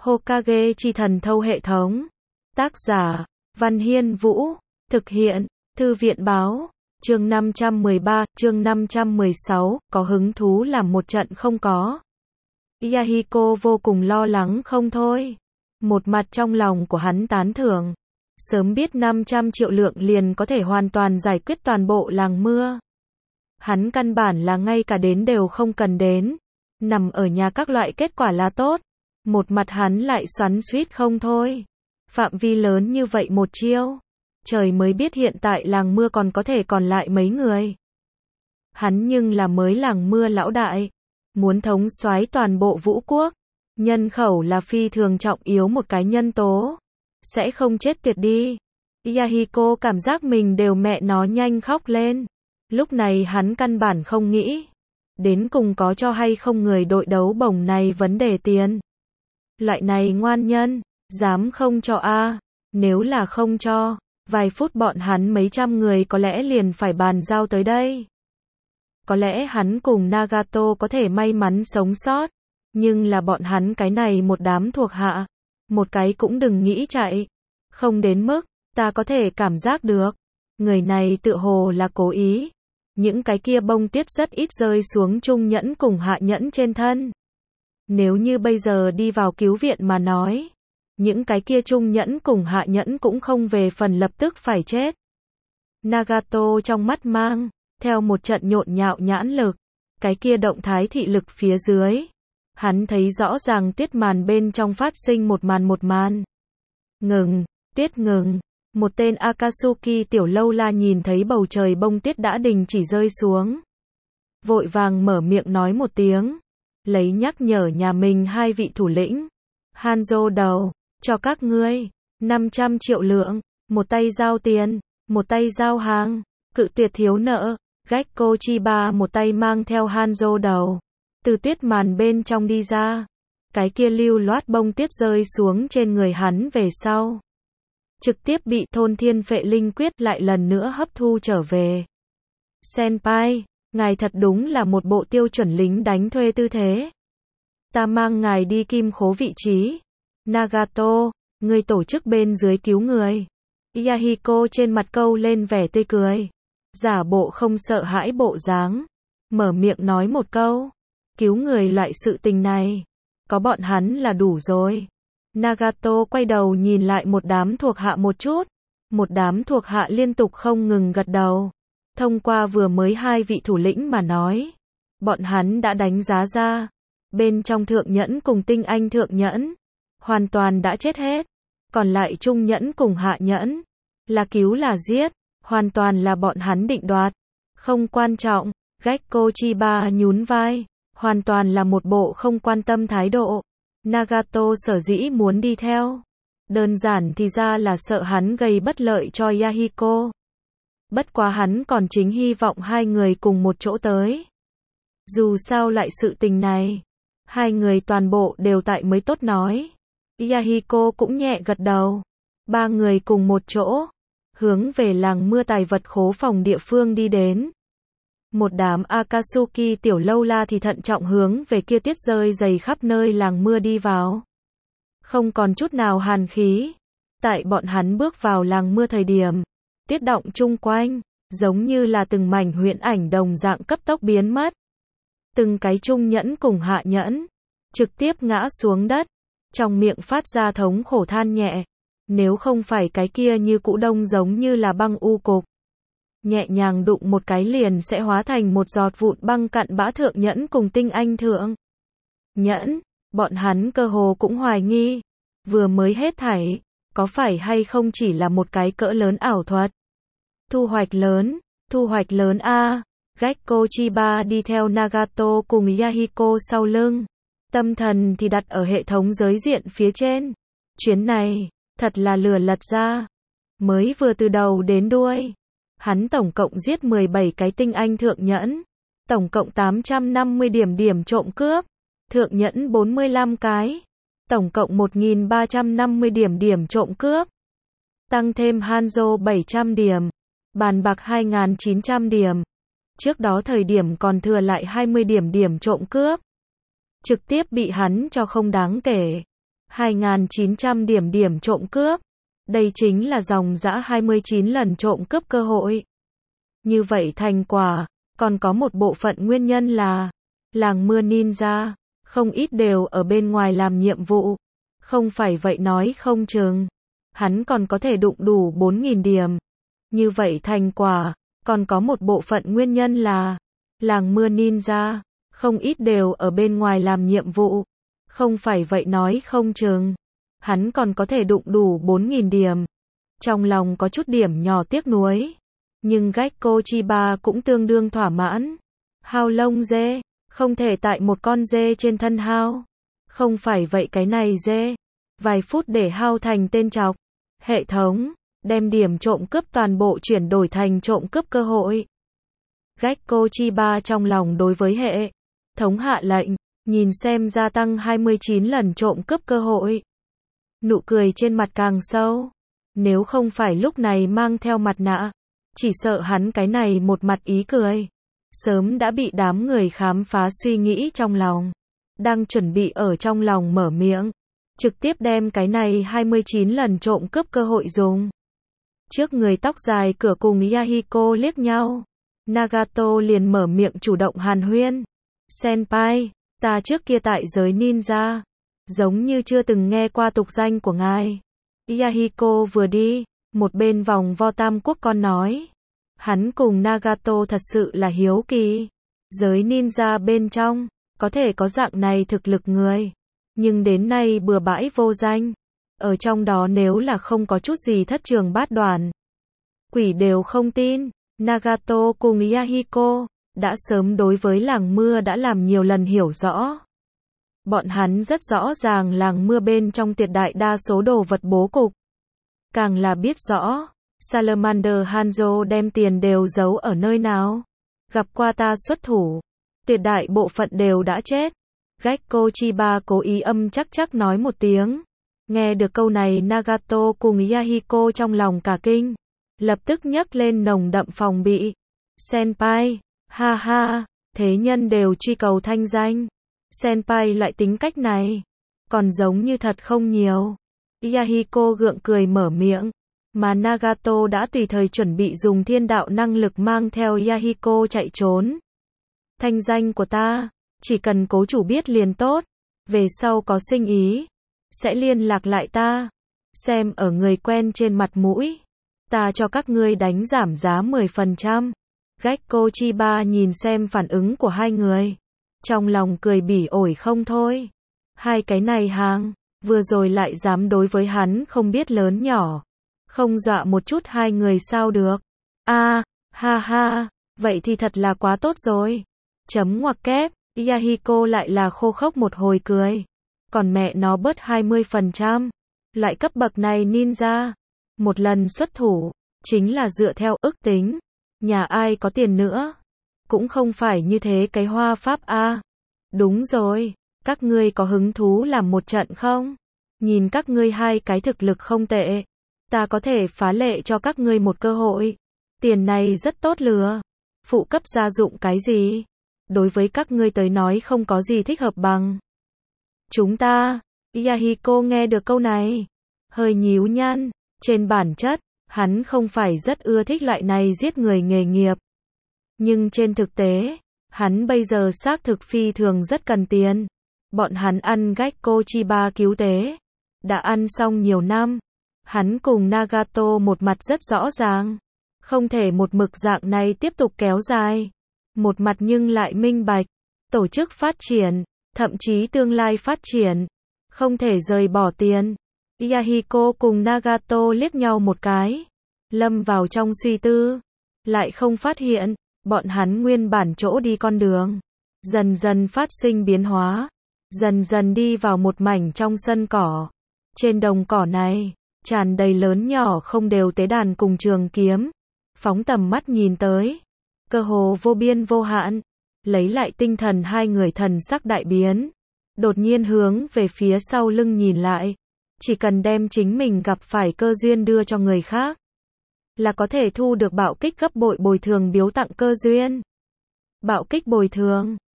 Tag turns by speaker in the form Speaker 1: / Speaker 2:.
Speaker 1: Hokage chi thần thâu hệ thống. Tác giả, Văn Hiên Vũ. Thực hiện, Thư viện báo. Chương 513, chương 516, có hứng thú làm một trận không có. Yahiko vô cùng lo lắng không thôi. Một mặt trong lòng của hắn tán thưởng. Sớm biết 500 triệu lượng liền có thể hoàn toàn giải quyết toàn bộ làng mưa. Hắn căn bản là ngay cả đến đều không cần đến. Nằm ở nhà các loại kết quả là tốt. Một mặt hắn lại xoắn xuýt không thôi. Phạm vi lớn như vậy một chiêu. Trời mới biết hiện tại làng mưa còn có thể còn lại mấy người. Hắn nhưng là mới làng mưa lão đại. Muốn thống soái toàn bộ vũ quốc. Nhân khẩu là phi thường trọng yếu một cái nhân tố. Sẽ không chết tiệt đi. Yahiko cảm giác mình đều mẹ nó nhanh khóc lên. Lúc này hắn căn bản không nghĩ. Đến cùng có cho hay không người đội đấu bổng này vấn đề tiền. Loại này ngoan nhân, dám không cho a? Nếu là không cho, vài phút bọn hắn mấy trăm người có lẽ liền phải bàn giao tới đây. Có lẽ hắn cùng Nagato có thể may mắn sống sót, nhưng là bọn hắn cái này một đám thuộc hạ, một cái cũng đừng nghĩ chạy. Không đến mức, ta có thể cảm giác được, người này tựa hồ là cố ý. Những cái kia bông tuyết rất ít rơi xuống Trung Nhẫn cùng Hạ Nhẫn trên thân. Nếu như bây giờ đi vào cứu viện mà nói, những cái kia Trung Nhẫn cùng Hạ Nhẫn cũng không về phần lập tức phải chết. Nagato trong mắt mang theo một trận nhộn nhạo nhãn lực, cái kia động thái thị lực phía dưới. Hắn thấy rõ ràng tuyết màn bên trong phát sinh một màn. Ngừng, tuyết ngừng. Một tên Akatsuki tiểu lâu la nhìn thấy bầu trời bông tuyết đã đình chỉ rơi xuống. Vội vàng mở miệng nói một tiếng. Lấy nhắc nhở nhà mình hai vị thủ lĩnh. Hanzo đầu, cho các ngươi 500 triệu lượng, một tay giao tiền, một tay giao hàng, cự tuyệt thiếu nợ. Gekko Chiba một tay mang theo Hanzo đầu, từ tuyết màn bên trong đi ra. Cái kia lưu loát bông tuyết rơi xuống trên người hắn về sau. Trực tiếp bị thôn thiên phệ linh quyết lại lần nữa hấp thu trở về. Senpai, ngài thật đúng là một bộ tiêu chuẩn lính đánh thuê tư thế. Ta mang ngài đi kim khố vị trí. Nagato, người tổ chức bên dưới cứu người. Yahiko trên mặt câu lên vẻ tươi cười. Giả bộ không sợ hãi bộ dáng. Mở miệng nói một câu. Cứu người loại sự tình này. Có bọn hắn là đủ rồi. Nagato quay đầu nhìn lại một đám thuộc hạ một chút. Một đám thuộc hạ liên tục không ngừng gật đầu. Thông qua vừa mới hai vị thủ lĩnh mà nói. Bọn hắn đã đánh giá ra. Bên trong thượng nhẫn cùng tinh anh thượng nhẫn. Hoàn toàn đã chết hết. Còn lại trung nhẫn cùng hạ nhẫn. Là cứu là giết. Hoàn toàn là bọn hắn định đoạt. Không quan trọng. Gekko Chiba nhún vai. Hoàn toàn là một bộ không quan tâm thái độ. Nagato sở dĩ muốn đi theo. Đơn giản thì ra là sợ hắn gây bất lợi cho Yahiko. Bất quá hắn còn chính hy vọng hai người cùng một chỗ tới. Dù sao lại sự tình này. Hai người toàn bộ đều tại mới tốt nói. Yahiko cũng nhẹ gật đầu. Ba người cùng một chỗ. Hướng về làng mưa tài vật khố phòng địa phương đi đến. Một đám Akatsuki tiểu lâu la thì thận trọng hướng về kia tuyết rơi dày khắp nơi làng mưa đi vào. Không còn chút nào hàn khí. Tại bọn hắn bước vào làng mưa thời điểm, tuyết động chung quanh, giống như là từng mảnh huyễn ảnh đồng dạng cấp tốc biến mất. Từng cái trung nhẫn cùng hạ nhẫn, trực tiếp ngã xuống đất, trong miệng phát ra thống khổ than nhẹ. Nếu không phải cái kia như cũ đông giống như là băng u cục. Nhẹ nhàng đụng một cái liền sẽ hóa thành một giọt vụn băng cặn bã thượng nhẫn cùng tinh anh thượng nhẫn. Bọn hắn cơ hồ cũng hoài nghi. Vừa mới hết thảy, có phải hay không chỉ là một cái cỡ lớn ảo thuật. Thu hoạch lớn a. Gekko Chiba đi theo Nagato cùng Yahiko sau lưng. Tâm thần thì đặt ở hệ thống giới diện phía trên. Chuyến này, thật là lừa lật ra. Mới vừa từ đầu đến đuôi. Hắn tổng cộng giết 17 cái tinh anh thượng nhẫn. Tổng cộng 850 điểm trộm cướp. Thượng nhẫn 45 cái. Tổng cộng 1350 điểm trộm cướp. Tăng thêm Hanzo 700 điểm. Bàn bạc 2900 điểm. Trước đó thời điểm còn thừa lại 20 điểm trộm cướp. Trực tiếp bị hắn cho không đáng kể. 2.900 điểm trộm cướp. Đây chính là dòng dã 29 lần trộm cướp cơ hội. Như vậy thành quả, còn có một bộ phận nguyên nhân là làng mưa ninja, không ít đều ở bên ngoài làm nhiệm vụ. Không phải vậy nói không chừng hắn còn có thể đụng đủ 4.000 điểm. Như vậy thành quả, còn có một bộ phận nguyên nhân là làng mưa ninja, không ít đều ở bên ngoài làm nhiệm vụ. Không phải vậy nói không chừng hắn còn có thể đụng đủ 4.000 điểm. Trong lòng có chút điểm nhỏ tiếc nuối, nhưng Gekko Chiba cũng tương đương thỏa mãn. Hao lông dê, không thể tại một con dê trên thân hao. Không phải vậy cái này dê, vài phút để hao thành tên trọc. Hệ thống, đem điểm trộm cướp toàn bộ chuyển đổi thành trộm cướp cơ hội. Gekko Chiba trong lòng đối với hệ thống hạ lệnh, nhìn xem gia tăng 29 lần trộm cướp cơ hội. Nụ cười trên mặt càng sâu. Nếu không phải lúc này mang theo mặt nạ, chỉ sợ hắn cái này một mặt ý cười sớm đã bị đám người khám phá suy nghĩ trong lòng. Đang chuẩn bị ở trong lòng mở miệng, trực tiếp đem cái này 29 lần trộm cướp cơ hội dùng. Trước người tóc dài cửa cùng Yahiko liếc nhau, Nagato liền mở miệng chủ động hàn huyên. Senpai, ta trước kia tại giới ninja, giống như chưa từng nghe qua tục danh của ngài. Yahiko vừa đi, một bên vòng vo Tam Quốc con nói. Hắn cùng Nagato thật sự là hiếu kỳ. Giới ninja bên trong, có thể có dạng này thực lực người. Nhưng đến nay bừa bãi vô danh. Ở trong đó nếu là không có chút gì thất trường bát đoàn, quỷ đều không tin. Nagato cùng Yahiko đã sớm đối với làng mưa đã làm nhiều lần hiểu rõ. Bọn hắn rất rõ ràng làng mưa bên trong tuyệt đại đa số đồ vật bố cục. Càng là biết rõ, Salamander Hanzo đem tiền đều giấu ở nơi nào. Gặp qua ta xuất thủ, tuyệt đại bộ phận đều đã chết. Gekko Chiba cố ý âm chắc nói một tiếng. Nghe được câu này Nagato cùng Yahiko trong lòng cả kinh. Lập tức nhấc lên nồng đậm phòng bị. Senpai, ha ha, thế nhân đều truy cầu thanh danh. Senpai loại tính cách này, còn giống như thật không nhiều. Yahiko gượng cười mở miệng, mà Nagato đã tùy thời chuẩn bị dùng thiên đạo năng lực mang theo Yahiko chạy trốn. Thanh danh của ta, chỉ cần cố chủ biết liền tốt, về sau có sinh ý, sẽ liên lạc lại ta. Xem ở người quen trên mặt mũi, ta cho các ngươi đánh giảm giá 10%. Gekko Chiba nhìn xem phản ứng của hai người, trong lòng cười bỉ ổi không thôi. Hai cái này hàng, vừa rồi lại dám đối với hắn không biết lớn nhỏ. Không dọa một chút hai người sao được. Ha ha, vậy thì thật là quá tốt rồi. Chấm ngoặc kép, Yahiko lại là khô khốc một hồi cười. Còn mẹ nó bớt 20%. Loại cấp bậc này ninja, một lần xuất thủ, chính là dựa theo ước tính. Nhà ai có tiền nữa, cũng không phải như thế cái hoa pháp a. Đúng rồi, các ngươi có hứng thú làm một trận không? Nhìn các ngươi hai cái thực lực không tệ, ta có thể phá lệ cho các ngươi một cơ hội. Tiền này rất tốt lừa. Phụ cấp gia dụng cái gì? Đối với các ngươi tới nói không có gì thích hợp bằng chúng ta. Yahiko nghe được câu này, hơi nhíu nhăn. Trên bản chất, hắn không phải rất ưa thích loại này giết người nghề nghiệp. Nhưng trên thực tế, hắn bây giờ xác thực phi thường rất cần tiền. Bọn hắn ăn Gekko Chiba cứu tế, đã ăn xong nhiều năm. Hắn cùng Nagato một mặt rất rõ ràng, không thể một mực dạng này tiếp tục kéo dài. Một mặt nhưng lại minh bạch, tổ chức phát triển, thậm chí tương lai phát triển, không thể rời bỏ tiền. Yahiko cùng Nagato liếc nhau một cái, lâm vào trong suy tư, lại không phát hiện, bọn hắn nguyên bản chỗ đi con đường, dần dần phát sinh biến hóa, dần dần đi vào một mảnh trong sân cỏ. Trên đồng cỏ này, tràn đầy lớn nhỏ không đều tế đàn cùng trường kiếm, phóng tầm mắt nhìn tới, cơ hồ vô biên vô hạn. Lấy lại tinh thần hai người thần sắc đại biến, đột nhiên hướng về phía sau lưng nhìn lại. Chỉ cần đem chính mình gặp phải cơ duyên đưa cho người khác, là có thể thu được bạo kích gấp bội bồi thường biếu tặng cơ duyên. Bạo kích bồi thường,